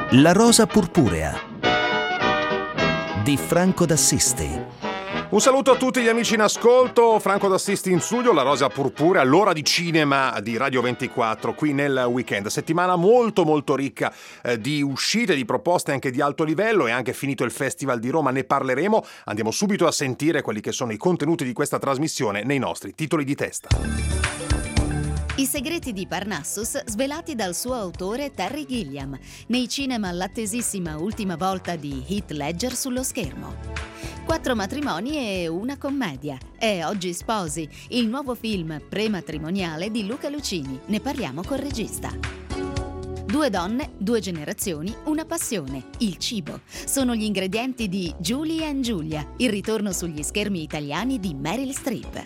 La rosa purpurea di Franco d'Assisti. Un saluto a tutti gli amici in ascolto, Franco d'Assisti in studio, La rosa purpurea, l'ora di cinema di Radio 24 qui nel weekend. Settimana molto ricca di uscite, di proposte anche di alto livello. È anche finito il Festival di Roma, ne parleremo. Andiamo subito a sentire quelli che sono i contenuti di questa trasmissione nei nostri titoli di testa. I segreti di Parnassus svelati dal suo autore Terry Gilliam, nei cinema l'attesissima ultima volta di Heath Ledger sullo schermo. 4 matrimoni e una commedia. È Oggi sposi, il nuovo film prematrimoniale di Luca Lucini. Ne parliamo col regista. 2 donne, 2 generazioni, una passione, il cibo. Sono gli ingredienti di Julie and Julia, il ritorno sugli schermi italiani di Meryl Streep.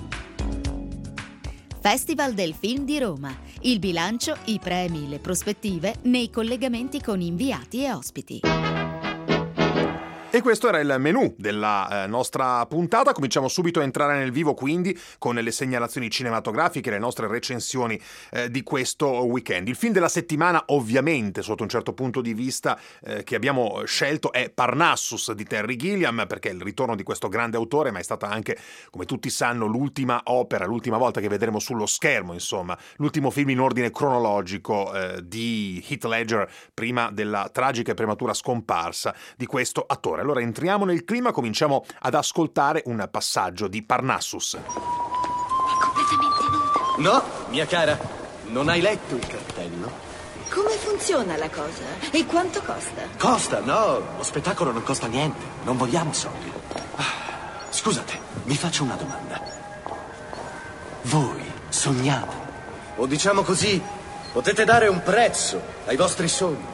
Festival del Film di Roma. Il bilancio, i premi, le prospettive nei collegamenti con inviati e ospiti. E questo era il menù della nostra puntata. Cominciamo subito a entrare nel vivo, quindi, con le segnalazioni cinematografiche, le nostre recensioni di questo weekend. Il film della settimana, ovviamente, sotto un certo punto di vista, che abbiamo scelto è Parnassus di Terry Gilliam, perché è il ritorno di questo grande autore, ma è stata anche, come tutti sanno, l'ultima opera, l'ultima volta che vedremo sullo schermo, insomma, l'ultimo film in ordine cronologico di Heath Ledger prima della tragica e prematura scomparsa di questo attore. Allora entriamo nel clima, cominciamo ad ascoltare un passaggio di Parnassus. È completamente nuda. No, mia cara, non hai letto il cartello? Come funziona la cosa? E quanto costa? Costa, no, lo spettacolo non costa niente, non vogliamo soldi. Scusate, vi faccio una domanda. Voi sognate? O diciamo così, potete dare un prezzo ai vostri sogni?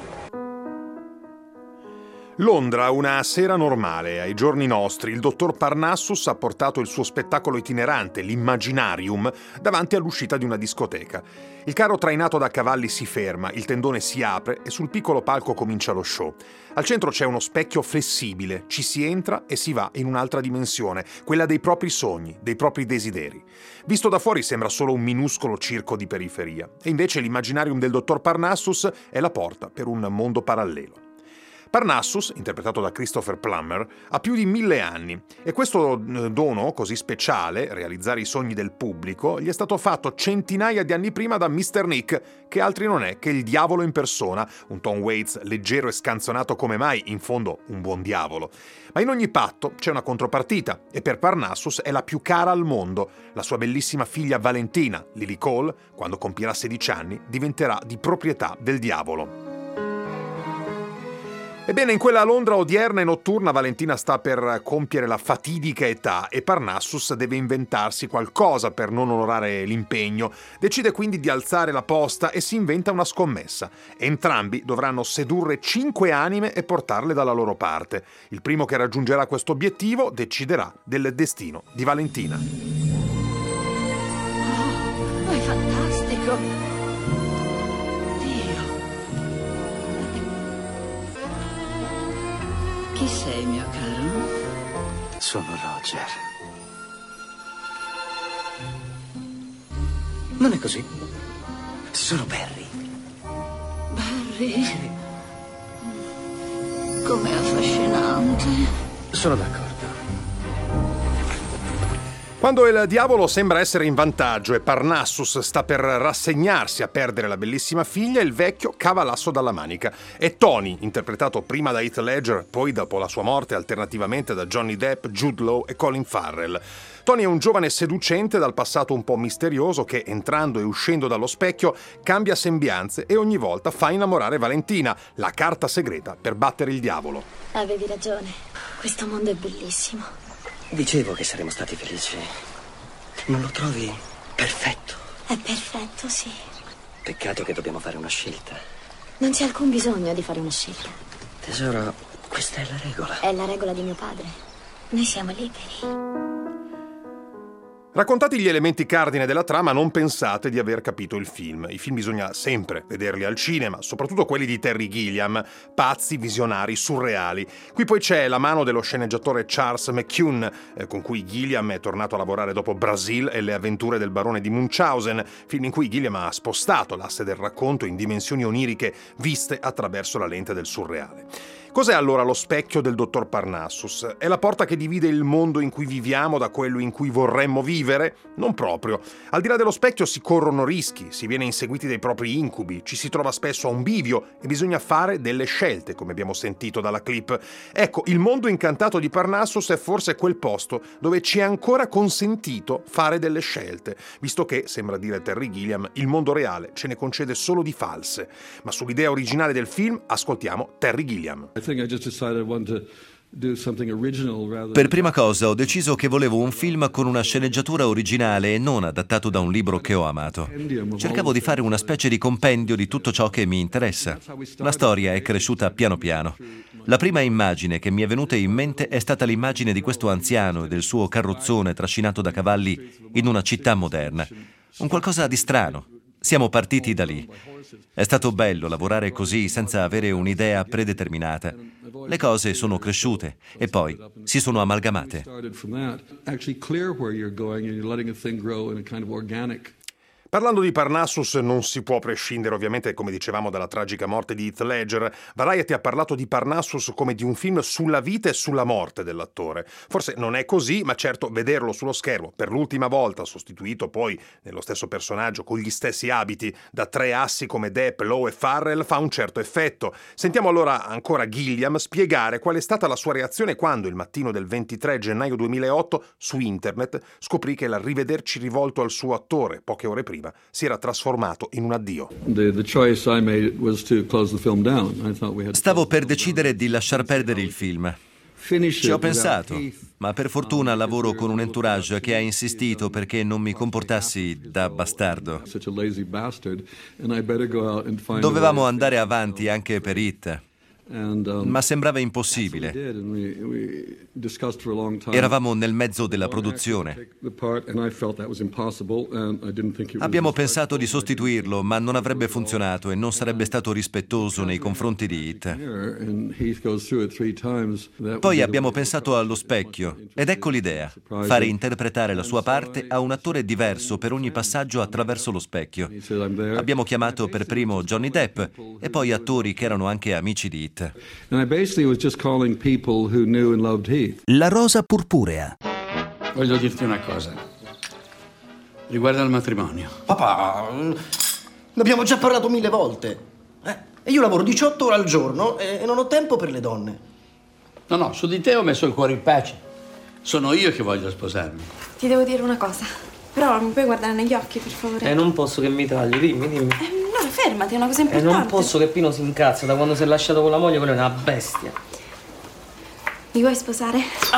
Londra, una sera normale, ai giorni nostri, il dottor Parnassus ha portato il suo spettacolo itinerante, l'Imaginarium, davanti all'uscita di una discoteca. Il carro trainato da cavalli si ferma, il tendone si apre e sul piccolo palco comincia lo show. Al centro c'è uno specchio flessibile, ci si entra e si va in un'altra dimensione, quella dei propri sogni, dei propri desideri. Visto da fuori sembra solo un minuscolo circo di periferia, e invece l'Imaginarium del dottor Parnassus è la porta per un mondo parallelo. Parnassus, interpretato da Christopher Plummer, ha più di 1000 anni e questo dono così speciale, realizzare i sogni del pubblico, gli è stato fatto centinaia di anni prima da Mr. Nick, che altri non è che il diavolo in persona, un Tom Waits leggero e scanzonato come mai, in fondo un buon diavolo. Ma in ogni patto c'è una contropartita e per Parnassus è la più cara al mondo. La sua bellissima figlia Valentina, Lily Cole, quando compirà 16 anni, diventerà di proprietà del diavolo. Ebbene, in quella Londra odierna e notturna Valentina sta per compiere la fatidica età e Parnassus deve inventarsi qualcosa per non onorare l'impegno. Decide quindi di alzare la posta e si inventa una scommessa. Entrambi dovranno sedurre 5 anime e portarle dalla loro parte. Il primo che raggiungerà questo obiettivo deciderà del destino di Valentina. Oh, è fantastico! Chi sei, mio caro? Sono Roger. Non è così? Sono Barry. Barry? Com'è affascinante. Sono d'accordo. Quando il diavolo sembra essere in vantaggio e Parnassus sta per rassegnarsi a perdere la bellissima figlia, il vecchio cava l'asso dalla manica. È Tony, interpretato prima da Heath Ledger, poi dopo la sua morte alternativamente da Johnny Depp, Jude Law e Colin Farrell. Tony è un giovane seducente dal passato un po' misterioso che, entrando e uscendo dallo specchio, cambia sembianze e ogni volta fa innamorare Valentina, la carta segreta per battere il diavolo. Avevi ragione, questo mondo è bellissimo. Dicevo che saremmo stati felici. Non lo trovi perfetto? È perfetto, sì. Peccato che dobbiamo fare una scelta. Non c'è alcun bisogno di fare una scelta. Tesoro, questa è la regola. È la regola di mio padre. Noi siamo liberi. Raccontati gli elementi cardine della trama, non pensate di aver capito il film. I film bisogna sempre vederli al cinema, soprattutto quelli di Terry Gilliam, pazzi, visionari, surreali. Qui poi c'è la mano dello sceneggiatore Charles McCune, con cui Gilliam è tornato a lavorare dopo Brasil e le avventure del barone di Munchausen, film in cui Gilliam ha spostato l'asse del racconto in dimensioni oniriche viste attraverso la lente del surreale. Cos'è allora lo specchio del dottor Parnassus? È la porta che divide il mondo in cui viviamo da quello in cui vorremmo vivere? Non proprio. Al di là dello specchio si corrono rischi, si viene inseguiti dai propri incubi, ci si trova spesso a un bivio e bisogna fare delle scelte, come abbiamo sentito dalla clip. Ecco, il mondo incantato di Parnassus è forse quel posto dove ci è ancora consentito fare delle scelte, visto che, sembra dire Terry Gilliam, il mondo reale ce ne concede solo di false. Ma sull'idea originale del film ascoltiamo Terry Gilliam. Per prima cosa ho deciso che volevo un film con una sceneggiatura originale e non adattato da un libro che ho amato. Cercavo di fare una specie di compendio di tutto ciò che mi interessa. La storia è cresciuta piano piano. La prima immagine che mi è venuta in mente è stata l'immagine di questo anziano e del suo carrozzone trascinato da cavalli in una città moderna. Un qualcosa di strano. Siamo partiti da lì. È stato bello lavorare così senza avere un'idea predeterminata. Le cose sono cresciute e poi si sono amalgamate. Parlando di Parnassus non si può prescindere ovviamente, come dicevamo, dalla tragica morte di Heath Ledger. Variety ha parlato di Parnassus come di un film sulla vita e sulla morte dell'attore. Forse non è così, ma certo vederlo sullo schermo per l'ultima volta, sostituito poi nello stesso personaggio con gli stessi abiti da tre assi come Depp, Lowe e Farrell, fa un certo effetto. Sentiamo allora ancora Gilliam spiegare qual è stata la sua reazione quando il mattino del 23 gennaio 2008 su internet scoprì che il rivederci rivolto al suo attore poche ore prima si era trasformato in un addio. Stavo per decidere di lasciar perdere il film. Ci ho pensato, ma per fortuna lavoro con un entourage che ha insistito perché non mi comportassi da bastardo. Dovevamo andare avanti anche per It, ma sembrava impossibile. Eravamo nel mezzo della produzione. Abbiamo pensato di sostituirlo, ma non avrebbe funzionato e non sarebbe stato rispettoso nei confronti di It. Poi abbiamo pensato allo specchio, ed ecco l'idea: fare interpretare la sua parte a un attore diverso per ogni passaggio attraverso lo specchio. Abbiamo chiamato per primo Johnny Depp e poi attori che erano anche amici di It. La rosa purpurea. Voglio dirti una cosa. Riguardo al matrimonio. Papà, ne abbiamo già parlato 1000 volte. E io lavoro 18 ore al giorno e non ho tempo per le donne. No, su di te ho messo il cuore in pace. Sono io che voglio sposarmi. Ti devo dire una cosa. Però mi puoi guardare negli occhi, per favore? Non posso che mi tagli, dimmi. No, fermati, è una cosa importante. Non posso che Pino si incazza da quando si è lasciato con la moglie, quello è una bestia. Mi vuoi sposare?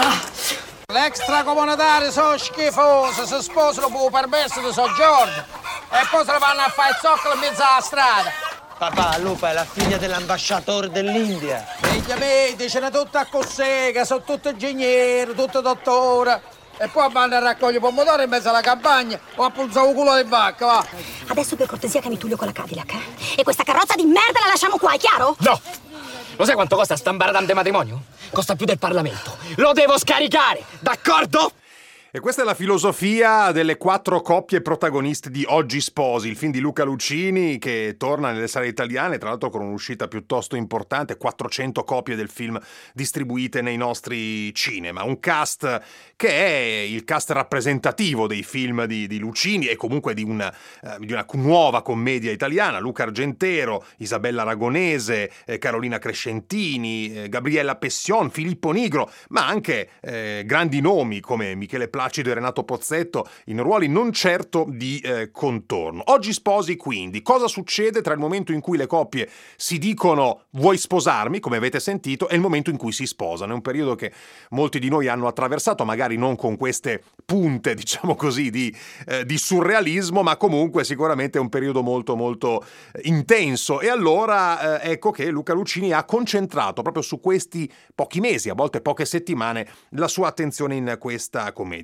L'extracomunitario sono schifoso, si sposano per permesso di soggiorno e poi se ne vanno a fare il zoccolo in mezzo alla strada. Papà, Lupa è la figlia dell'ambasciatore dell'India. Figlia mia, dicene tutto a così, che sono tutto ingegneri, tutto dottore. E poi vanno a raccogliere pomodori in mezzo alla campagna o a punzare il culo di vacca, va. Adesso per cortesia che mi Tullio con la Cadillac, E questa carrozza di merda la lasciamo qua, è chiaro? No! Lo sai quanto costa stampare tante matrimonio? Costa più del Parlamento. Lo devo scaricare, d'accordo? E questa è la filosofia delle 4 coppie protagoniste di Oggi sposi, il film di Luca Lucini che torna nelle sale italiane, tra l'altro con un'uscita piuttosto importante, 400 copie del film distribuite nei nostri cinema. Un cast che è il cast rappresentativo dei film di Lucini e comunque di una nuova commedia italiana: Luca Argentero, Isabella Aragonese, Carolina Crescentini, Gabriella Pession, Filippo Nigro, ma anche grandi nomi come Michele Placido e Renato Pozzetto in ruoli non certo di contorno. Oggi sposi, quindi. Cosa succede tra il momento in cui le coppie si dicono vuoi sposarmi, come avete sentito, e il momento in cui si sposano? È un periodo che molti di noi hanno attraversato, magari non con queste punte, diciamo così, di surrealismo, ma comunque sicuramente è un periodo molto molto intenso. E allora ecco che Luca Lucini ha concentrato proprio su questi pochi mesi, a volte poche settimane, la sua attenzione in questa commedia.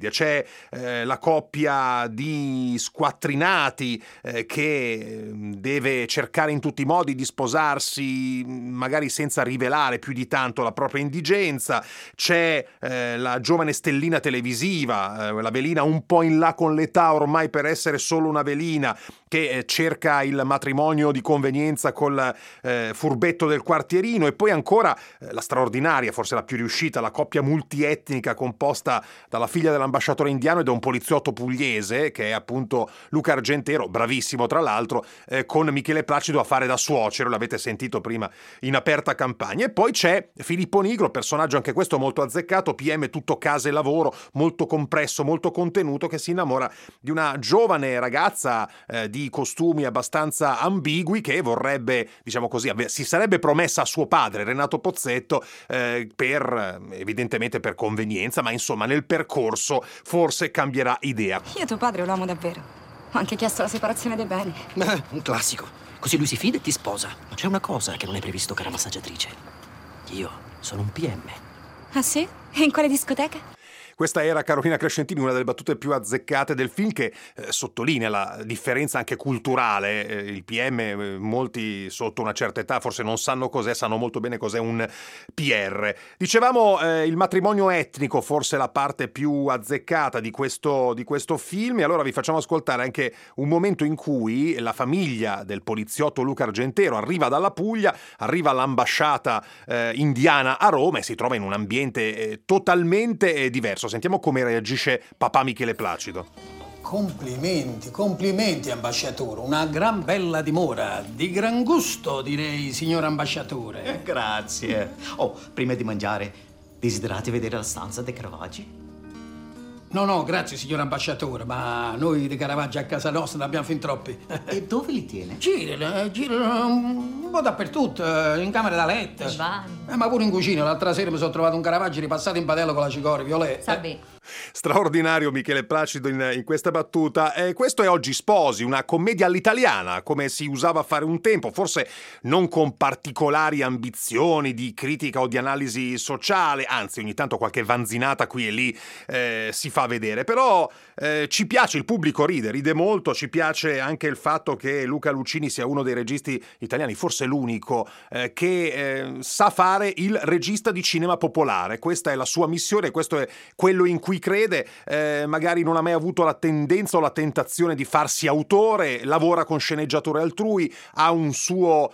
commedia. C'è la coppia di squattrinati che deve cercare in tutti i modi di sposarsi, magari senza rivelare più di tanto la propria indigenza. C'è la giovane stellina televisiva, la velina un po' in là con l'età ormai per essere solo una velina, che cerca il matrimonio di convenienza col furbetto del quartierino. E poi ancora la straordinaria, forse la più riuscita, la coppia multietnica composta dalla figlia dell'ambasciatore indiano e da un poliziotto pugliese, che è appunto Luca Argentero, bravissimo tra l'altro, con Michele Placido a fare da suocero, l'avete sentito prima in aperta campagna. E poi c'è Filippo Nigro, personaggio anche questo molto azzeccato, PM tutto casa e lavoro, molto compresso, molto contenuto, che si innamora di una giovane ragazza di costumi abbastanza ambigui, che vorrebbe, diciamo così, si sarebbe promessa a suo padre Renato Pozzetto evidentemente per convenienza, ma insomma nel percorso forse cambierà idea. Io tuo padre lo amo davvero. Ho anche chiesto la separazione dei beni. Un classico. Così lui si fida e ti sposa. Ma c'è una cosa che non è previsto, cara massaggiatrice. Io sono un PM. Ah sì? E in quale discoteca? Questa era Carolina Crescentini, una delle battute più azzeccate del film, che sottolinea la differenza anche culturale. Il PM, molti sotto una certa età forse non sanno cos'è, sanno molto bene cos'è un PR. Dicevamo il matrimonio etnico, forse la parte più azzeccata di questo film, e allora vi facciamo ascoltare anche un momento in cui la famiglia del poliziotto Luca Argentero arriva dalla Puglia, arriva all'ambasciata indiana a Roma e si trova in un ambiente totalmente diverso. Sentiamo come reagisce papà Michele Placido. Complimenti ambasciatore, una gran bella dimora, di gran gusto direi, signor ambasciatore. Grazie. Oh, prima di mangiare, desiderate vedere la stanza dei Caravaggi? No, grazie signor ambasciatore, ma noi di Caravaggi a casa nostra ne abbiamo fin troppi. E dove li tiene? Girano un po' dappertutto, in camera da letto. Ma pure in cucina, l'altra sera mi sono trovato un Caravaggi ripassato in padella con la cicoria, Violetta. Straordinario Michele Placido in questa battuta. Questo è Oggi sposi, una commedia all'italiana, come si usava fare un tempo, forse non con particolari ambizioni di critica o di analisi sociale, anzi ogni tanto qualche vanzinata qui e lì si fa vedere, però ci piace, il pubblico ride molto, ci piace anche il fatto che Luca Lucini sia uno dei registi italiani, forse l'unico, che sa fare il regista di cinema popolare. Questa è la sua missione, questo è quello in cui crede. Magari non ha mai avuto la tendenza o la tentazione di farsi autore, lavora con sceneggiatori altrui, ha un suo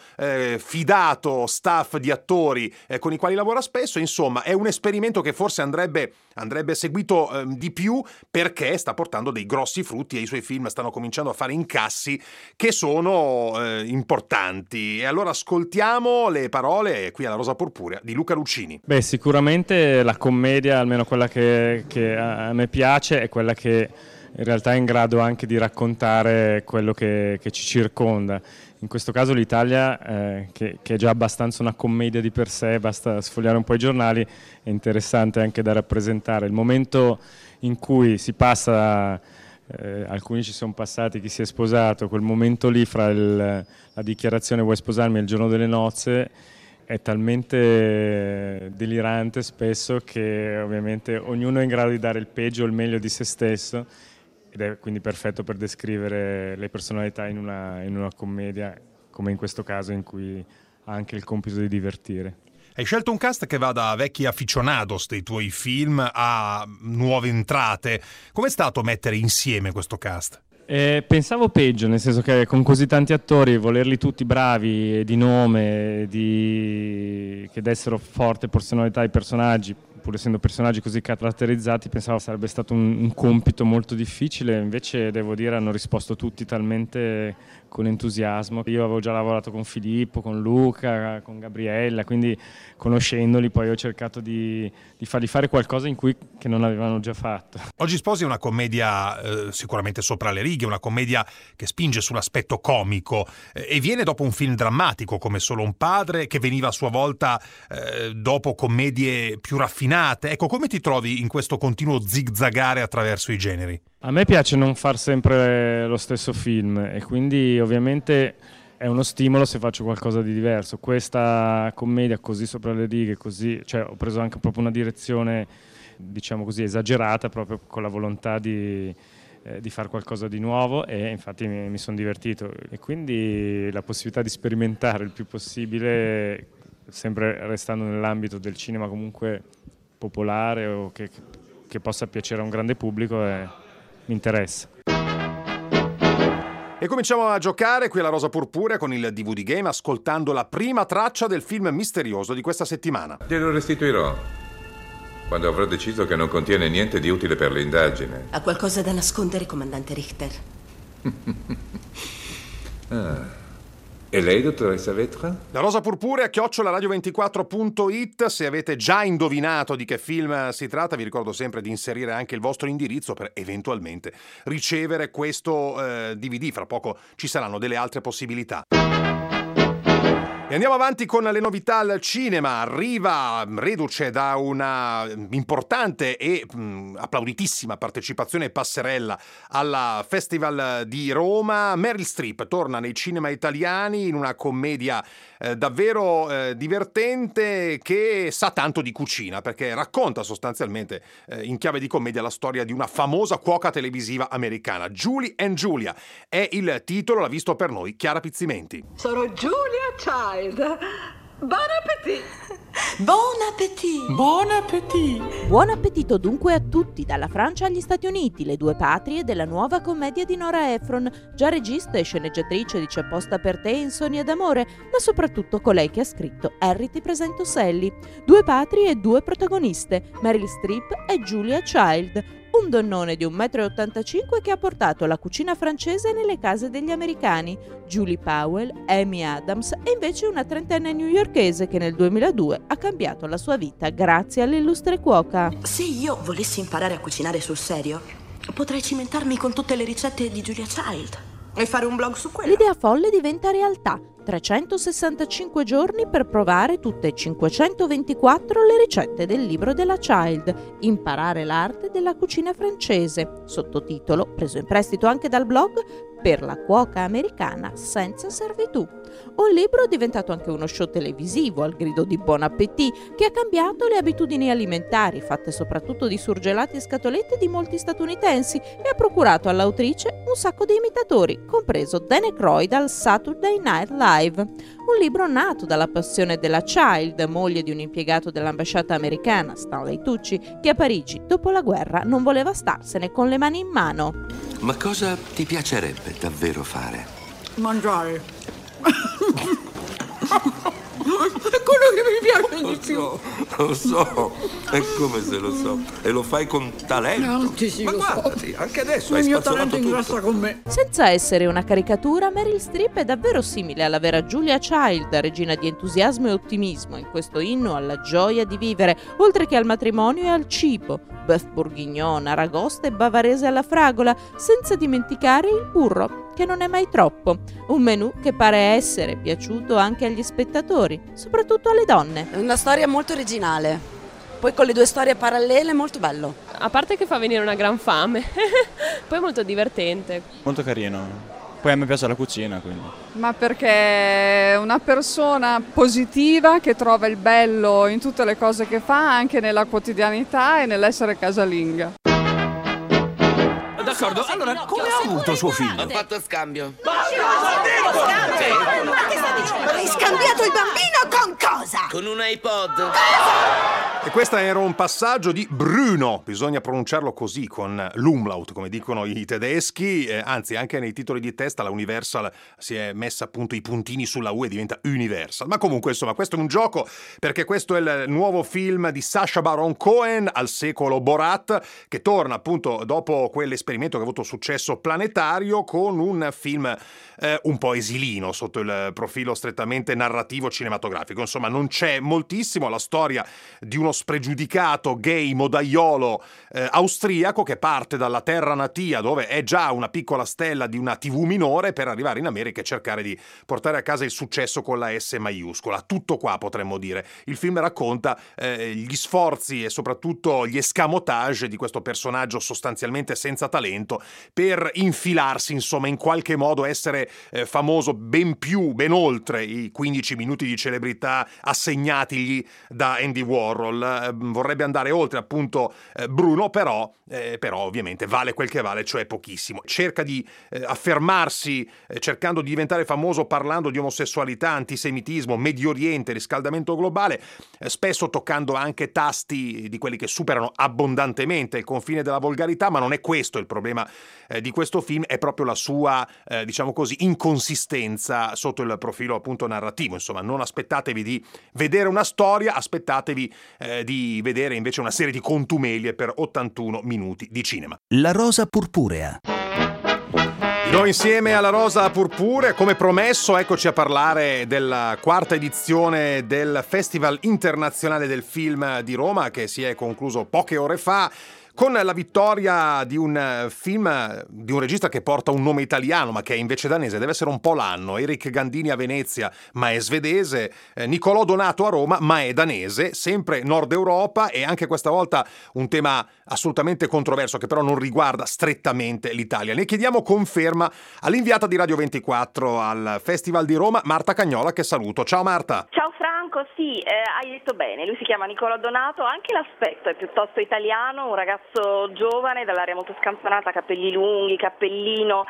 fidato staff di attori con i quali lavora spesso. Insomma, è un esperimento che forse andrebbe seguito di più, perché sta portando dei grossi frutti e i suoi film stanno cominciando a fare incassi che sono importanti. E allora ascoltiamo le parole qui alla Rosa Purpurea di Luca Lucini. Beh, sicuramente la commedia, almeno quella che a me piace, è quella che in realtà è in grado anche di raccontare quello che ci circonda. In questo caso l'Italia, che è già abbastanza una commedia di per sé, basta sfogliare un po' i giornali, è interessante anche da rappresentare. Il momento in cui si passa, alcuni ci sono passati, chi si è sposato, quel momento lì fra la dichiarazione vuoi sposarmi e il giorno delle nozze, è talmente delirante spesso che ovviamente ognuno è in grado di dare il peggio o il meglio di se stesso, ed è quindi perfetto per descrivere le personalità in una commedia, come in questo caso, in cui ha anche il compito di divertire. Hai scelto un cast che va da vecchi aficionados dei tuoi film a nuove entrate. Com'è stato mettere insieme questo cast? Pensavo peggio, nel senso che con così tanti attori, volerli tutti bravi, di nome, che dessero forte personalità ai personaggi, pur essendo personaggi così caratterizzati, pensavo sarebbe stato un compito molto difficile. Invece devo dire hanno risposto tutti talmente con entusiasmo. Io avevo già lavorato con Filippo, con Luca, con Gabriella, quindi conoscendoli poi ho cercato di fargli fare qualcosa che non avevano già fatto. Oggi sposi è una commedia sicuramente sopra le righe, una commedia che spinge sull'aspetto comico e viene dopo un film drammatico come Solo un padre, che veniva a sua volta dopo commedie più raffinate. Ecco, come ti trovi in questo continuo zigzagare attraverso i generi? A me piace non far sempre lo stesso film e quindi ovviamente è uno stimolo se faccio qualcosa di diverso. Questa commedia così sopra le righe, così, cioè ho preso anche proprio una direzione diciamo così, esagerata, proprio con la volontà di fare qualcosa di nuovo, e infatti mi sono divertito, e quindi la possibilità di sperimentare il più possibile, sempre restando nell'ambito del cinema comunque popolare o che possa piacere a un grande pubblico, mi interessa. E cominciamo a giocare qui alla Rosa Purpurea con il DVD Game, ascoltando la prima traccia del film misterioso di questa settimana. Glielo restituirò quando avrò deciso che non contiene niente di utile per l'indagine. Ha qualcosa da nascondere, comandante Richter? E lei, dottoressa Vetra? La Rosa Purpurea, @radio24.it. Se avete già indovinato di che film si tratta, vi ricordo sempre di inserire anche il vostro indirizzo per eventualmente ricevere questo DVD. Fra poco ci saranno delle altre possibilità. E andiamo avanti con le novità al cinema. Arriva, reduce da una importante e applauditissima partecipazione passerella alla Festival di Roma, Meryl Streep torna nei cinema italiani in una commedia davvero divertente, che sa tanto di cucina, perché racconta sostanzialmente in chiave di commedia la storia di una famosa cuoca televisiva americana. Julie and Julia è il titolo, l'ha visto per noi Chiara Pizzimenti. Sono Julia Child. Bon appétit! Buon appetito! Buon appetito! Buon appetito dunque a tutti, dalla Francia agli Stati Uniti, le due patrie della nuova commedia di Nora Ephron, già regista e sceneggiatrice di C'è posta per te e Insonnia d'amore, ma soprattutto colei che ha scritto Harry ti presento Sally. Due patrie e due protagoniste, Meryl Streep e Julia Child. Un donnone di 1,85 m che ha portato la cucina francese nelle case degli americani, Julie Powell, Amy Adams, e invece una trentenne newyorkese che nel 2002 ha cambiato la sua vita grazie all'illustre cuoca. Se io volessi imparare a cucinare sul serio, potrei cimentarmi con tutte le ricette di Julia Child e fare un blog su quello. L'idea folle diventa realtà. 365 giorni per provare tutte e 524 le ricette del libro della Child, Imparare l'arte della cucina francese, sottotitolo, preso in prestito anche dal blog, Per la cuoca americana senza servitù. Un libro diventato anche uno show televisivo al grido di Bon Appétit, che ha cambiato le abitudini alimentari, fatte soprattutto di surgelati e scatolette di molti statunitensi, e ha procurato all'autrice un sacco di imitatori, compreso Dan Aykroyd al Saturday Night Live. Un libro nato dalla passione della Child, moglie di un impiegato dell'ambasciata americana, Stanley Tucci, che a Parigi, dopo la guerra, non voleva starsene con le mani in mano. Ma cosa ti piacerebbe davvero fare? Mangiare. È quello che mi piace di più. Lo so, è come se lo so. E lo fai con talento. Sì, ma lo guardati, so. anche adesso il hai mio spazzolato talento tutto. ingrassa con me. Senza essere una caricatura, Meryl Streep è davvero simile alla vera Julia Child, regina di entusiasmo e ottimismo in questo inno alla gioia di vivere, oltre che al matrimonio e al cibo. Bœuf bourguignon, aragosta e bavarese alla fragola, senza dimenticare il burro, che non è mai troppo. Un menù che pare essere piaciuto anche agli spettatori, soprattutto alle donne. È una storia molto originale, poi con le due storie parallele molto bello. A parte che fa venire una gran fame, poi è molto divertente. Molto carino. Poi a me piace la cucina, quindi. Ma perché è una persona positiva che trova il bello in tutte le cose che fa, anche nella quotidianità e nell'essere casalinga. D'accordo, allora come ha avuto suo figlio? Ho fatto scambio. Hai scambiato il bambino con cosa? Con un iPod. E questo era un passaggio di Bruno, bisogna pronunciarlo così, con l'umlaut, come dicono i tedeschi, anzi anche nei titoli di testa la Universal si è messa appunto i puntini sulla U e diventa Universal. Ma comunque insomma questo è un gioco, perché questo è il nuovo film di Sacha Baron Cohen, al secolo Borat, che torna appunto dopo quell'esperimento che ha avuto successo planetario con un film un po' esilino sotto il profilo strettamente narrativo cinematografico. Insomma non c'è moltissimo, la storia di uno spregiudicato gay modaiolo austriaco che parte dalla terra natia, dove è già una piccola stella di una TV minore, per arrivare in America e cercare di portare a casa il successo con la S maiuscola. Tutto qua, potremmo dire. Il film racconta gli sforzi e soprattutto gli escamotage di questo personaggio sostanzialmente senza talento per infilarsi, insomma, in qualche modo essere famoso ben oltre i 15 minuti di celebrità assegnatigli da Andy Warhol. Idol, vorrebbe andare oltre appunto Bruno, però ovviamente vale quel che vale, cioè pochissimo. Cerca di affermarsi cercando di diventare famoso parlando di omosessualità, antisemitismo, Medio Oriente, riscaldamento globale, spesso toccando anche tasti di quelli che superano abbondantemente il confine della volgarità, ma non è questo il problema di questo film, è proprio la sua, diciamo così, inconsistenza sotto il profilo appunto narrativo. Insomma, non aspettatevi di vedere una storia, aspettatevi di vedere invece una serie di contumelie per 81 minuti di cinema. La rosa purpurea. Noi insieme alla Rosa Purpurea, come promesso, eccoci a parlare della quarta edizione del Festival Internazionale del Film di Roma, che si è concluso poche ore fa, con la vittoria di un film di un regista che porta un nome italiano ma che è invece danese, deve essere un po' l'anno. Eric Gandini a Venezia ma è svedese, Nicolò Donato a Roma ma è danese, sempre Nord Europa, e anche questa volta un tema assolutamente controverso che però non riguarda strettamente l'Italia. Ne chiediamo conferma all'inviata di Radio 24 al Festival di Roma, Marta Cagnola, che saluto. Ciao Marta. Ciao Franco, sì, hai detto bene, lui si chiama Nicolò Donato, anche l'aspetto è piuttosto italiano, un ragazzo giovane, dall'aria molto scanzonata, capelli lunghi, cappellino,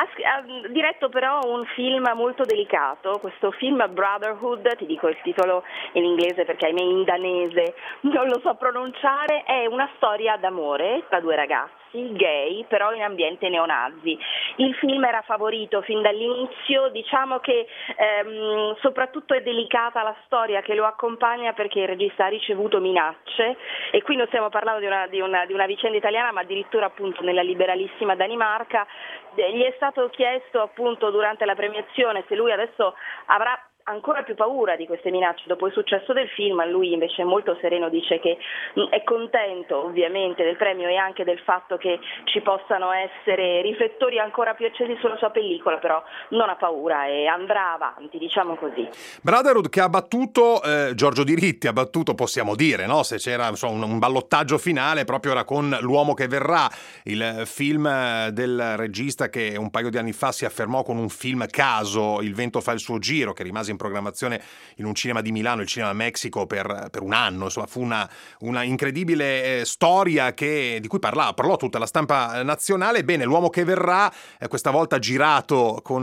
ha diretto però un film molto delicato, questo film Brotherhood, ti dico il titolo in inglese perché ahimè in danese non lo so pronunciare, è una storia d'amore tra due ragazzi gay, però in ambiente neonazi. Il film era favorito fin dall'inizio, diciamo che soprattutto è delicata la storia che lo accompagna perché il regista ha ricevuto minacce, e qui non stiamo parlando di una vicenda italiana, ma addirittura appunto nella liberalissima Danimarca. Gli è stato chiesto appunto durante la premiazione se lui adesso avrà ancora più paura di queste minacce dopo il successo del film. Lui invece è molto sereno, dice che è contento ovviamente del premio e anche del fatto che ci possano essere riflettori ancora più accesi sulla sua pellicola, però non ha paura e andrà avanti, diciamo così. Brotherhood che ha battuto Giorgio Diritti, ha battuto, possiamo dire, no? Se c'era insomma, un ballottaggio finale, proprio era con L'uomo che verrà, il film del regista che un paio di anni fa si affermò con un film caso, Il vento fa il suo giro, che rimase in programmazione in un cinema di Milano, il Cinema Mexico, per un anno. Insomma, fu una incredibile storia di cui parlò tutta la stampa nazionale. Bene, L'uomo che verrà, questa volta girato con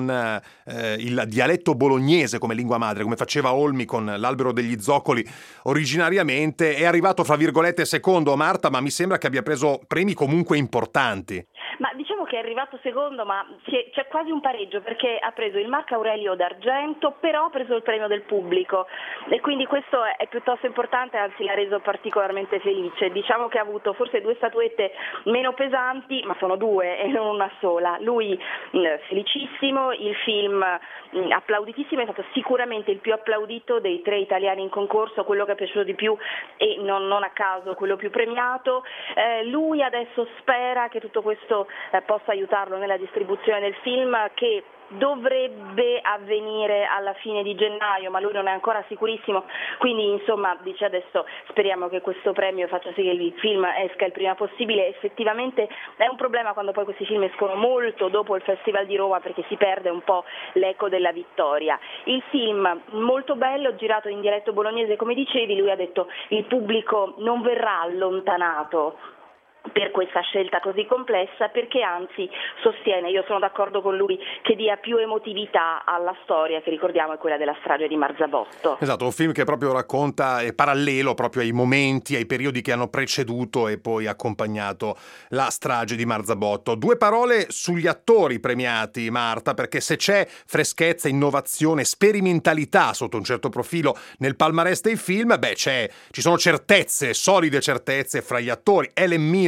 il dialetto bolognese come lingua madre, come faceva Olmi con L'albero degli zoccoli originariamente, è arrivato fra virgolette secondo, Marta, ma mi sembra che abbia preso premi comunque importanti. Ma diciamo che è arrivato secondo, ma c'è quasi un pareggio, perché ha preso il Marco Aurelio d'argento, però ha preso il premio del pubblico, e quindi questo è piuttosto importante, anzi l'ha reso particolarmente felice. Diciamo che ha avuto forse due statuette meno pesanti, ma sono due e non una sola. Lui felicissimo, il film applauditissimo, è stato sicuramente il più applaudito dei 3 italiani in concorso, quello che è piaciuto di più e non a caso quello più premiato. Lui adesso spera che tutto questo possa aiutarlo nella distribuzione del film, che dovrebbe avvenire alla fine di gennaio, ma lui non è ancora sicurissimo, quindi insomma dice adesso speriamo che questo premio faccia sì che il film esca il prima possibile. Effettivamente è un problema quando poi questi film escono molto dopo il Festival di Roma, perché si perde un po' l'eco della vittoria. Il film molto bello, girato in dialetto bolognese come dicevi, lui ha detto il pubblico non verrà allontanato per questa scelta così complessa, perché anzi sostiene, io sono d'accordo con lui, che dia più emotività alla storia, che ricordiamo è quella della strage di Marzabotto. Esatto, un film che proprio racconta, è parallelo proprio ai momenti, ai periodi che hanno preceduto e poi accompagnato la strage di Marzabotto. 2 parole sugli attori premiati, Marta, perché se c'è freschezza, innovazione, sperimentalità sotto un certo profilo nel palmarès dei film, ci sono certezze, solide certezze fra gli attori. Helen Mirren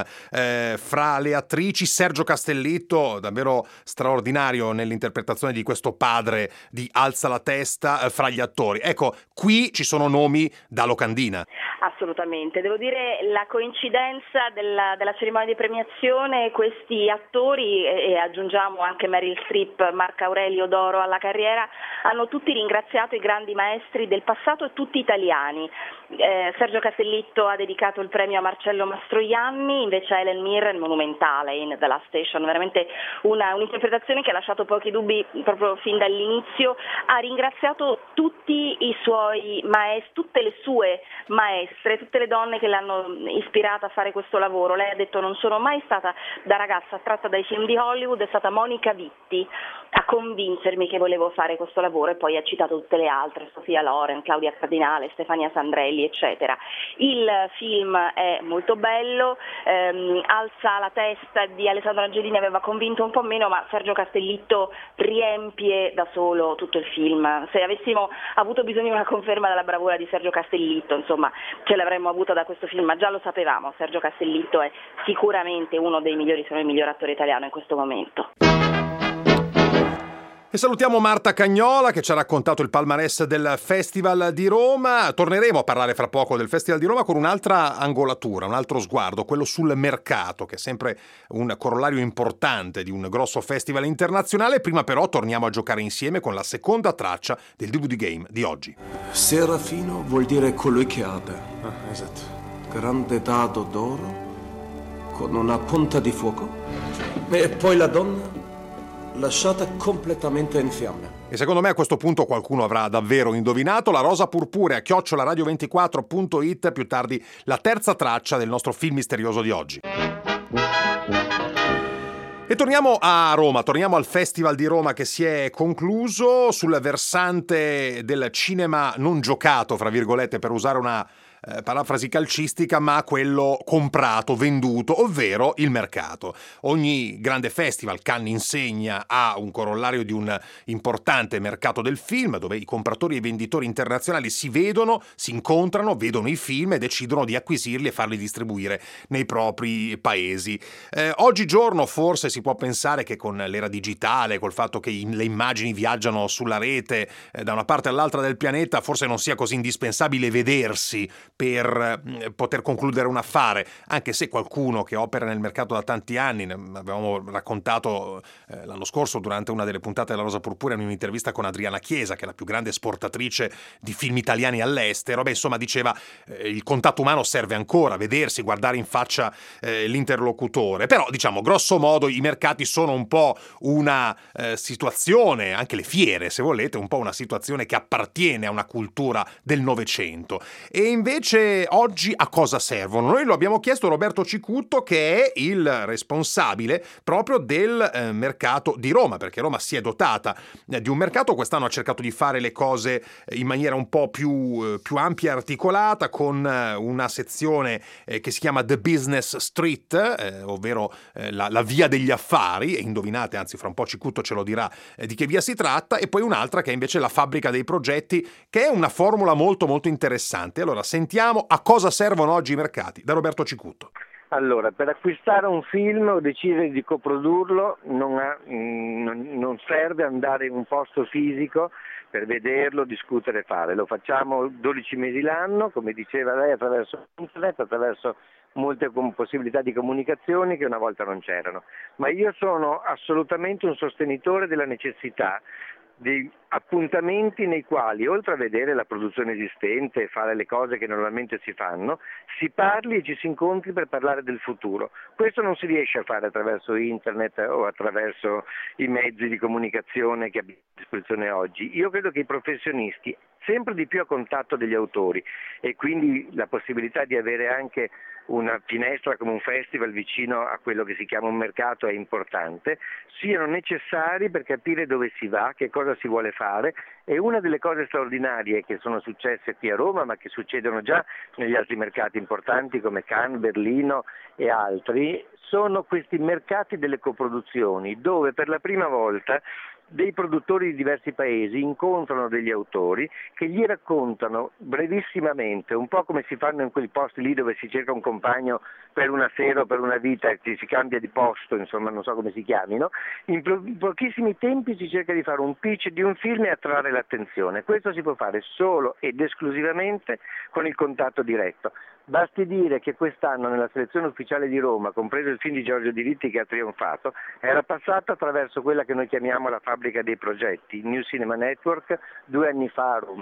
fra le attrici, Sergio Castellitto, davvero straordinario nell'interpretazione di questo padre di Alza la testa, fra gli attori. Ecco, qui ci sono nomi da locandina. Assolutamente, devo dire la coincidenza della cerimonia di premiazione, questi attori e aggiungiamo anche Meryl Streep, Marco Aurelio d'oro alla carriera, hanno tutti ringraziato i grandi maestri del passato e tutti italiani. Sergio Castellitto ha dedicato il premio a Marcello Mastroianni, invece Helen Mirren monumentale in The Last Station, veramente un'interpretazione che ha lasciato pochi dubbi proprio fin dall'inizio. Ha ringraziato tutti i suoi maestri, tutte le sue maestre, tutte le donne che l'hanno ispirata a fare questo lavoro. Lei ha detto: non sono mai stata da ragazza attratta dai film di Hollywood, è stata Monica Vitti a convincermi che volevo fare questo lavoro, e poi ha citato tutte le altre, Sofia Loren, Claudia Cardinale, Stefania Sandrelli, eccetera. Il film è molto bello, Alza la testa di Alessandro Angelini aveva convinto un po' meno, ma Sergio Castellitto riempie da solo tutto il film. Se avessimo avuto bisogno di una conferma della bravura di Sergio Castellitto, insomma, ce l'avremmo avuta da questo film, ma già lo sapevamo, Sergio Castellitto è sicuramente uno dei migliori, se non il miglior attore italiano in questo momento. E salutiamo Marta Cagnola che ci ha raccontato il palmarès del Festival di Roma. Torneremo a parlare fra poco del Festival di Roma con un'altra angolatura, un altro sguardo, quello sul mercato, che è sempre un corollario importante di un grosso festival internazionale. Prima però torniamo a giocare insieme con la seconda traccia del DVD Game di oggi. Serafino vuol dire colui che apre. Esatto. Grande dado d'oro con una punta di fuoco. E poi la donna lasciata completamente in fiamme. E secondo me a questo punto qualcuno avrà davvero indovinato. La rosa purpurea @radio24.it, più tardi la terza traccia del nostro film misterioso di oggi. E torniamo a Roma, torniamo al Festival di Roma che si è concluso sul versante del cinema non giocato, fra virgolette, per usare una parafrasi calcistica, ma quello comprato, venduto, ovvero il mercato. Ogni grande festival, Cannes insegna, ha un corollario di un importante mercato del film, dove i compratori e i venditori internazionali si vedono, si incontrano, vedono i film e decidono di acquisirli e farli distribuire nei propri paesi. Oggigiorno forse si può pensare che con l'era digitale, col fatto che le immagini viaggiano sulla rete da una parte all'altra del pianeta, forse non sia così indispensabile vedersi per poter concludere un affare, anche se qualcuno che opera nel mercato da tanti anni, ne avevamo raccontato l'anno scorso durante una delle puntate della Rosa Purpurea in un'intervista con Adriana Chiesa, che è la più grande esportatrice di film italiani all'estero, insomma diceva il contatto umano serve ancora, vedersi, guardare in faccia l'interlocutore, però diciamo grosso modo i mercati sono un po' una situazione, anche le fiere se volete, un po' una situazione che appartiene a una cultura del Novecento. E invece oggi a cosa servono? Noi lo abbiamo chiesto a Roberto Cicutto, che è il responsabile proprio del mercato di Roma, perché Roma si è dotata di un mercato. Quest'anno ha cercato di fare le cose in maniera un po' più ampia e articolata, con una sezione che si chiama The Business Street, ovvero la via degli affari, e indovinate, anzi fra un po' Cicutto ce lo dirà di che via si tratta, e poi un'altra che è invece la fabbrica dei progetti, che è una formula molto molto interessante. Allora sentiamo a cosa servono oggi i mercati da Roberto Cicutto. Allora, per acquistare un film o decidere di coprodurlo non serve andare in un posto fisico per vederlo, discutere e fare. Lo facciamo 12 mesi l'anno, come diceva lei, attraverso internet, attraverso molte possibilità di comunicazione che una volta non c'erano. Ma io sono assolutamente un sostenitore della necessità di appuntamenti nei quali, oltre a vedere la produzione esistente e fare le cose che normalmente si fanno, si parli e ci si incontri per parlare del futuro. Questo non si riesce a fare attraverso internet o attraverso i mezzi di comunicazione che abbiamo a disposizione oggi. Io credo che i professionisti, sempre di più a contatto degli autori, e quindi la possibilità di avere anche una finestra come un festival vicino a quello che si chiama un mercato è importante, siano necessari per capire dove si va, che cosa si vuole fare. E una delle cose straordinarie che sono successe qui a Roma, ma che succedono già negli altri mercati importanti come Cannes, Berlino e altri, sono questi mercati delle coproduzioni, dove per la prima volta dei produttori di diversi paesi incontrano degli autori che gli raccontano brevissimamente, un po' come si fanno in quei posti lì dove si cerca un compagno per una sera o per una vita e si cambia di posto, insomma non so come si chiamino, in pochissimi tempi si cerca di fare un pitch di un film e attrarre l'attenzione. Questo si può fare solo ed esclusivamente con il contatto diretto. Basti dire che quest'anno nella selezione ufficiale di Roma, compreso il film di Giorgio Diritti che ha trionfato, era passato attraverso quella che noi chiamiamo la fabbrica dei progetti, New Cinema Network, 2 anni fa a Roma.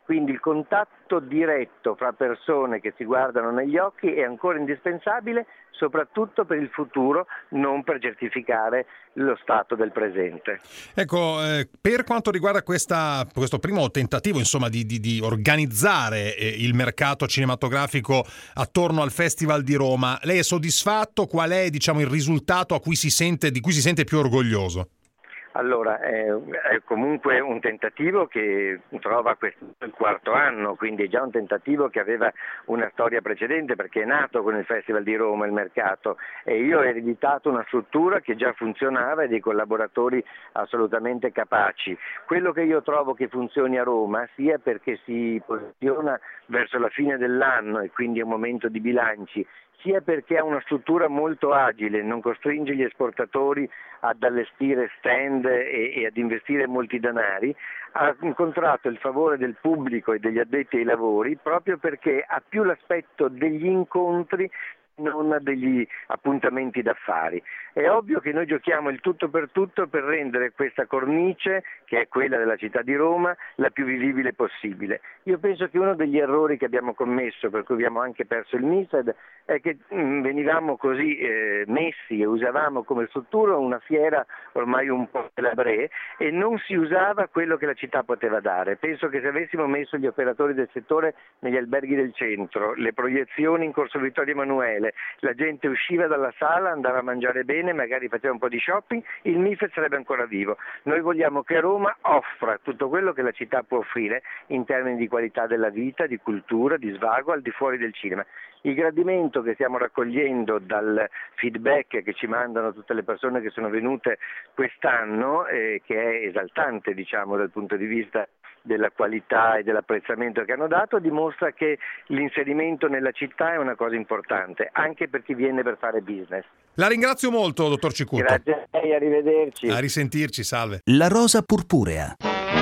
Quindi il contatto diretto fra persone che si guardano negli occhi è ancora indispensabile, soprattutto per il futuro, non per certificare lo stato del presente. Ecco, per quanto riguarda questo primo tentativo, insomma, di organizzare il mercato cinematografico attorno al Festival di Roma, lei è soddisfatto? Qual è, diciamo, il risultato di cui si sente più orgoglioso? Allora, è comunque un tentativo che trova questo il 4º anno, quindi è già un tentativo che aveva una storia precedente, perché è nato con il Festival di Roma il mercato, e io ho ereditato una struttura che già funzionava e dei collaboratori assolutamente capaci. Quello che io trovo che funzioni a Roma, sia perché si posiziona verso la fine dell'anno e quindi è un momento di bilanci, sia perché ha una struttura molto agile, non costringe gli esportatori ad allestire stand e ad investire molti denari, ha incontrato il favore del pubblico e degli addetti ai lavori proprio perché ha più l'aspetto degli incontri, non degli appuntamenti d'affari. È ovvio che noi giochiamo il tutto per rendere questa cornice, che è quella della città di Roma, la più vivibile possibile. Io penso che uno degli errori che abbiamo commesso, per cui abbiamo anche perso il MISED, è che venivamo così messi e usavamo come struttura una fiera ormai un po' celebrée e non si usava quello che la città poteva dare. Penso che se avessimo messo gli operatori del settore negli alberghi del centro, le proiezioni in Corso Vittorio Emanuele, la gente usciva dalla sala, andava a mangiare bene, magari faceva un po' di shopping, il MIFED sarebbe ancora vivo. Noi vogliamo che Roma offra tutto quello che la città può offrire in termini di qualità della vita, di cultura, di svago al di fuori del cinema. Il gradimento che stiamo raccogliendo dal feedback che ci mandano tutte le persone che sono venute quest'anno, che è esaltante, diciamo, dal punto di vista della qualità e dell'apprezzamento che hanno dato, dimostra che l'inserimento nella città è una cosa importante, anche per chi viene per fare business. La ringrazio molto, dottor Cicutto. Grazie a lei, arrivederci. A risentirci, salve. La rosa purpurea.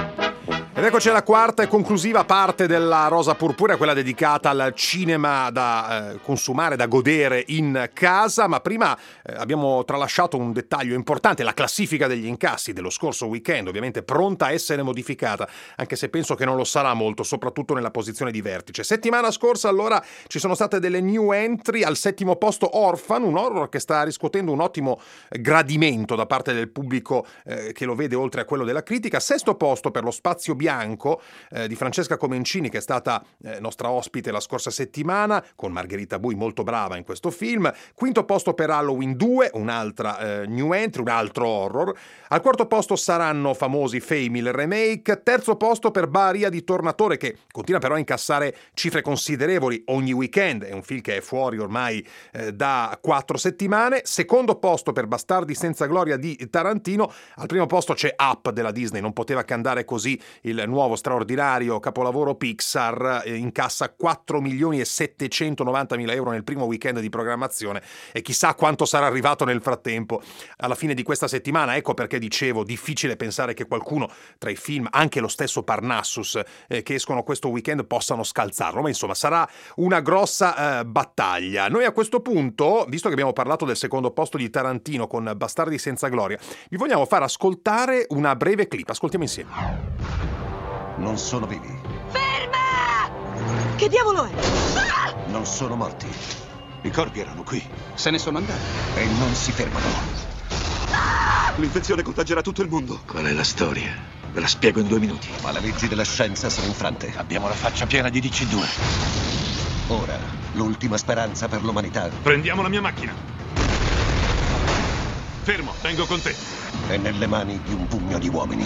Ed eccoci alla quarta e conclusiva parte della Rosa Purpurea, quella dedicata al cinema da consumare, da godere in casa, ma prima abbiamo tralasciato un dettaglio importante, la classifica degli incassi dello scorso weekend, ovviamente pronta a essere modificata, anche se penso che non lo sarà molto, soprattutto nella posizione di vertice. Settimana scorsa allora ci sono state delle new entry, al 7° posto Orphan, un horror che sta riscuotendo un ottimo gradimento da parte del pubblico che lo vede oltre a quello della critica. 6° posto per Lo spazio bianco di Francesca Comencini, che è stata nostra ospite la scorsa settimana, con Margherita Bui molto brava in questo film. 5° posto per Halloween 2, un'altra new entry, un altro horror. Al 4° posto Saranno famosi Fame, il remake. 3° posto per Baria di Tornatore, che continua però a incassare cifre considerevoli ogni weekend, è un film che è fuori ormai da 4 settimane. 2° posto per Bastardi senza gloria di Tarantino. Al 1° posto c'è Up della Disney, non poteva che andare così il nuovo straordinario capolavoro Pixar, incassa 4.790.000 euro nel primo weekend di programmazione e chissà quanto sarà arrivato nel frattempo alla fine di questa settimana. Ecco perché dicevo, difficile pensare che qualcuno tra i film, anche lo stesso Parnassus, che escono questo weekend possano scalzarlo, ma insomma sarà una grossa battaglia. Noi a questo punto, visto che abbiamo parlato del 2° posto di Tarantino con Bastardi senza gloria, vi vogliamo far ascoltare una breve clip, ascoltiamo insieme. Non sono vivi. Ferma! Che diavolo è? Ah! Non sono morti. I corpi erano qui. Se ne sono andati. E non si fermano. Ah! L'infezione contagerà tutto il mondo. Qual è la storia? Ve la spiego in 2 minuti. Ma le leggi della scienza sono infrante. Abbiamo la faccia piena di DC2. Ora, l'ultima speranza per l'umanità. Prendiamo la mia macchina. Fermo, vengo con te. È nelle mani di un pugno di uomini.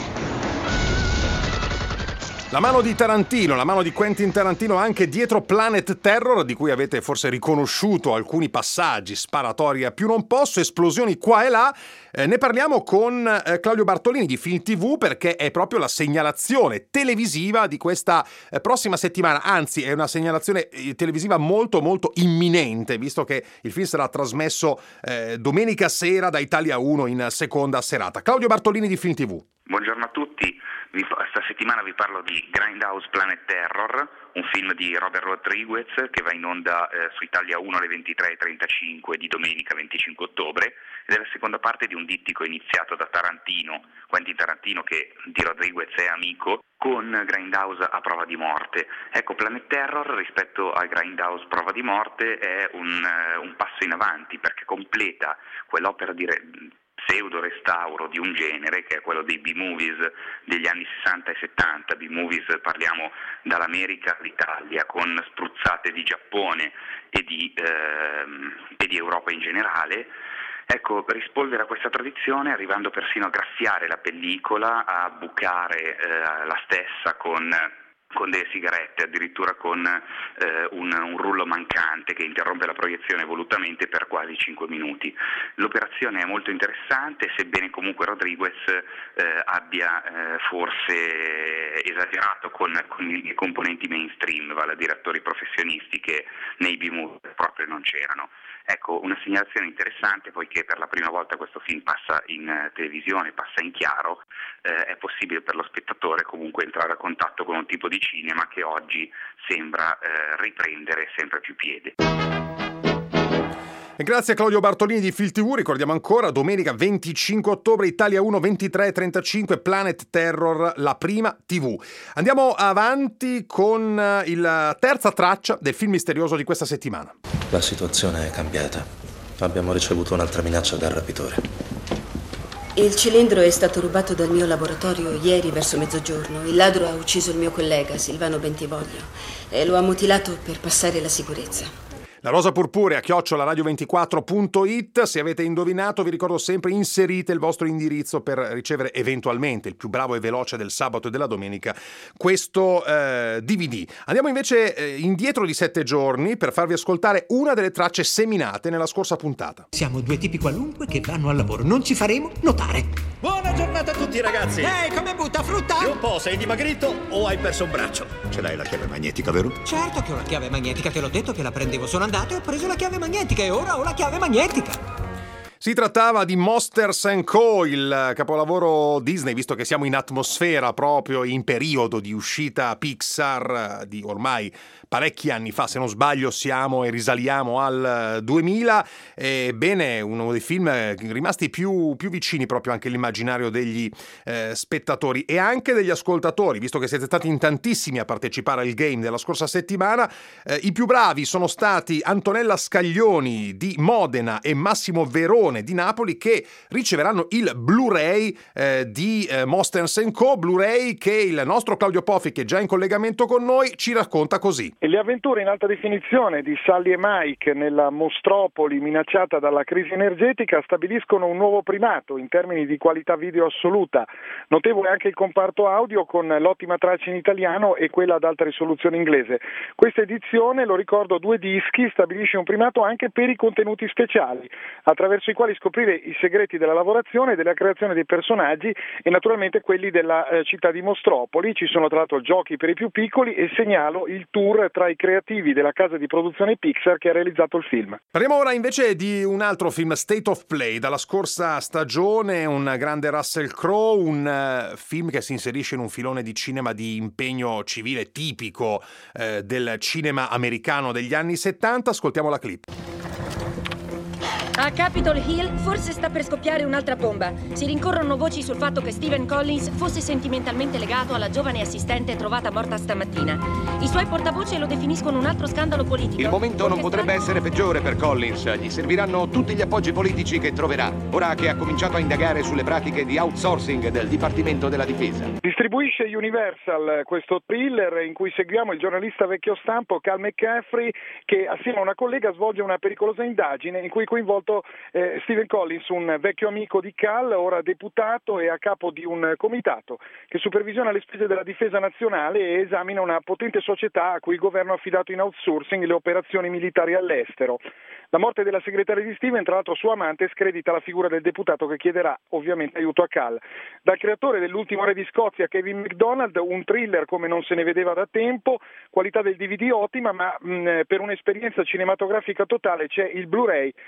La mano di Tarantino, la mano di Quentin Tarantino anche dietro Planet Terror, di cui avete forse riconosciuto alcuni passaggi, sparatorie a più non posso, esplosioni qua e là. Ne parliamo con Claudio Bartolini di Film TV, perché è proprio la segnalazione televisiva di questa prossima settimana, anzi è una segnalazione televisiva molto molto imminente, visto che il film sarà trasmesso domenica sera da Italia 1 in seconda serata. Claudio Bartolini di Film TV. Buongiorno a tutti, questa settimana vi parlo di di Grindhouse Planet Terror, un film di Robert Rodriguez che va in onda su Italia 1 alle 23:35 di domenica 25 ottobre, ed è la seconda parte di un dittico iniziato da Quentin Tarantino, che di Rodriguez è amico, con Grindhouse a prova di morte. Ecco, Planet Terror rispetto a Grindhouse Prova di morte è un passo in avanti, perché completa quell'opera di pseudo restauro di un genere che è quello dei B-movies degli anni 60 e 70. B-movies, parliamo dall'America all'Italia, con spruzzate di Giappone e di Europa in generale. Ecco, rispolvere a questa tradizione, arrivando persino a graffiare la pellicola, a bucare la stessa con delle sigarette, addirittura con un rullo mancante che interrompe la proiezione volutamente per quasi 5 minuti. L'operazione è molto interessante, sebbene comunque Rodriguez abbia forse esagerato con i componenti mainstream, vale a dire attori professionisti che nei B-movie proprio non c'erano. Ecco, una segnalazione interessante, poiché per la prima volta questo film passa in televisione, passa in chiaro, è possibile per lo spettatore comunque entrare a contatto con un tipo di cinema che oggi sembra riprendere sempre più piede. E grazie a Claudio Bartolini di Film TV, ricordiamo ancora, domenica 25 ottobre, Italia 1, 23:35, Planet Terror, la prima TV. Andiamo avanti con la terza traccia del film misterioso di questa settimana. La situazione è cambiata. Abbiamo ricevuto un'altra minaccia dal rapitore. Il cilindro è stato rubato dal mio laboratorio ieri verso mezzogiorno. Il ladro ha ucciso il mio collega, Silvano Bentivoglio, e lo ha mutilato per passare la sicurezza. La rosa purpurea @radio24.it. Se avete indovinato, vi ricordo sempre, inserite il vostro indirizzo per ricevere eventualmente, il più bravo e veloce del sabato e della domenica, questo DVD. Andiamo invece indietro di 7 giorni per farvi ascoltare una delle tracce seminate nella scorsa puntata. Siamo due tipi qualunque che vanno al lavoro, non ci faremo notare. Buona giornata a tutti, ragazzi. Ehi, come butta frutta? Più un po', sei dimagrito o hai perso un braccio? Ce l'hai la chiave magnetica, vero? Certo che ho la chiave magnetica, te l'ho detto che la prendevo. Sono andato e ho preso la chiave magnetica e ora ho la chiave magnetica. Si trattava di Monsters & Co., il capolavoro Disney, visto che siamo in atmosfera proprio in periodo di uscita Pixar di ormai parecchi anni fa, se non sbaglio siamo e risaliamo al 2000. Ebbene, uno dei film rimasti più vicini proprio anche all'immaginario degli spettatori e anche degli ascoltatori, visto che siete stati in tantissimi a partecipare al game della scorsa settimana. I più bravi sono stati Antonella Scaglioni di Modena e Massimo Verone di Napoli, che riceveranno il Blu-ray di Monsters & Co., Blu-ray che il nostro Claudio Poffi, che è già in collegamento con noi, ci racconta così. E le avventure in alta definizione di Sally e Mike nella Mostropoli minacciata dalla crisi energetica stabiliscono un nuovo primato in termini di qualità video assoluta. Notevole anche il comparto audio con l'ottima traccia in italiano e quella ad alta risoluzione inglese. Questa edizione, lo ricordo, 2 dischi, stabilisce un primato anche per i contenuti speciali, attraverso i quali scoprire i segreti della lavorazione e della creazione dei personaggi e naturalmente quelli della città di Mostropoli. Ci sono tra l'altro giochi per i più piccoli e segnalo il tour tra i creativi della casa di produzione Pixar che ha realizzato il film. Parliamo ora invece di un altro film, State of Play, dalla scorsa stagione, un grande Russell Crowe, un film che si inserisce in un filone di cinema di impegno civile tipico del cinema americano degli anni 70. Ascoltiamo la clip. A Capitol Hill forse sta per scoppiare un'altra bomba. Si rincorrono voci sul fatto che Stephen Collins fosse sentimentalmente legato alla giovane assistente trovata morta stamattina. I suoi portavoce lo definiscono un altro scandalo politico. Il momento non potrebbe essere peggiore per Collins. Gli serviranno tutti gli appoggi politici che troverà, ora che ha cominciato a indagare sulle pratiche di outsourcing del Dipartimento della Difesa. Distribuisce Universal questo thriller in cui seguiamo il giornalista vecchio stampo Cal McCaffrey, che assieme a una collega svolge una pericolosa indagine in cui coinvolto Stephen Collins, un vecchio amico di Cal, ora deputato e a capo di un comitato che supervisiona le spese della difesa nazionale e esamina una potente società a cui il governo ha affidato in outsourcing le operazioni militari all'estero. La morte della segretaria di Steven, tra l'altro sua amante, scredita la figura del deputato che chiederà ovviamente aiuto a Cal. Dal creatore dell'Ultimo Re di Scozia, Kevin MacDonald, un thriller come non se ne vedeva da tempo, qualità del DVD ottima, ma per un'esperienza cinematografica totale c'è il Blu-ray che inoltre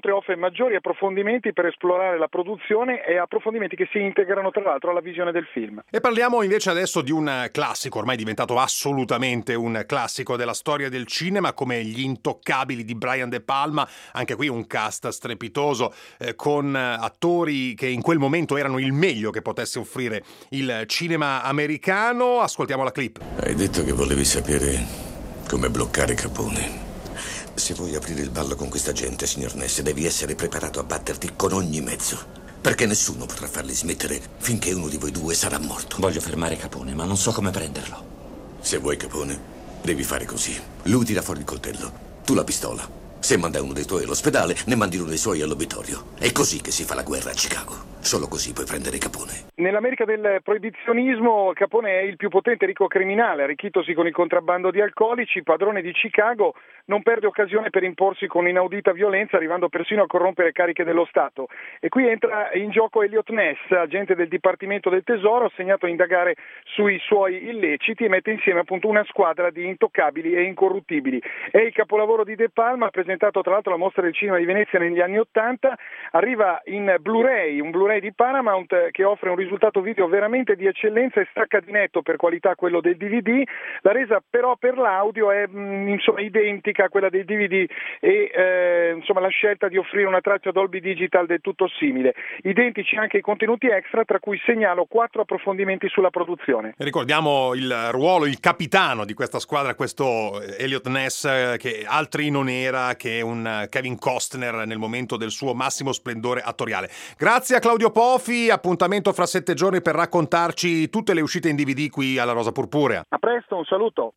inoltre offre maggiori approfondimenti per esplorare la produzione e approfondimenti che si integrano tra l'altro alla visione del film. E parliamo invece adesso di un classico, ormai diventato assolutamente un classico della storia del cinema, come Gli Intoccabili di Brian De Palma. Anche qui un cast strepitoso, con attori che in quel momento erano il meglio che potesse offrire il cinema americano. Ascoltiamo la clip. Hai detto che volevi sapere come bloccare Capone. Se vuoi aprire il ballo con questa gente, signor Ness, devi essere preparato a batterti con ogni mezzo. Perché nessuno potrà farli smettere finché uno di voi due sarà morto. Voglio fermare Capone, ma non so come prenderlo. Se vuoi Capone, devi fare così. Lui tira fuori il coltello, tu la pistola. Se manda uno dei tuoi all'ospedale, ne mandi uno dei suoi all'obitorio. È così che si fa la guerra a Chicago. Solo così puoi prendere Capone. Nell'America del proibizionismo, Capone è il più potente ricco criminale, arricchitosi con il contrabbando di alcolici, padrone di Chicago, non perde occasione per imporsi con inaudita violenza, arrivando persino a corrompere cariche dello Stato. E qui entra in gioco Elliot Ness, agente del Dipartimento del Tesoro, assegnato a indagare sui suoi illeciti, e mette insieme appunto una squadra di intoccabili e incorruttibili. È il capolavoro di De Palma, presentato tra l'altro alla Mostra del Cinema di Venezia negli anni '80, arriva in Blu-ray, un Blu-ray di Paramount che offre un risultato video veramente di eccellenza e stacca di netto per qualità quello del DVD. La resa però per l'audio è identica a quella dei DVD e la scelta di offrire una traccia Dolby Digital del tutto simile. Identici anche i contenuti extra, tra cui segnalo 4 approfondimenti sulla produzione. Ricordiamo il ruolo, il capitano di questa squadra, questo Elliot Ness, che altri non era che un Kevin Costner nel momento del suo massimo splendore attoriale. Grazie a Claudio Pofi, appuntamento fra 7 giorni per raccontarci tutte le uscite in DVD qui alla Rosa Purpurea. A presto, un saluto.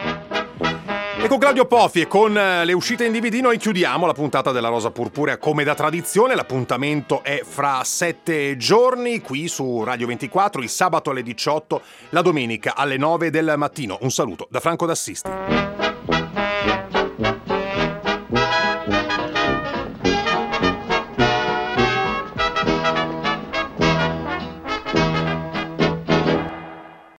E con Claudio Pofi e con le uscite in DVD noi chiudiamo la puntata della Rosa Purpurea come da tradizione. L'appuntamento è fra 7 giorni qui su Radio 24, il sabato alle 18, la domenica alle 9 del mattino. Un saluto da Franco D'Assisti.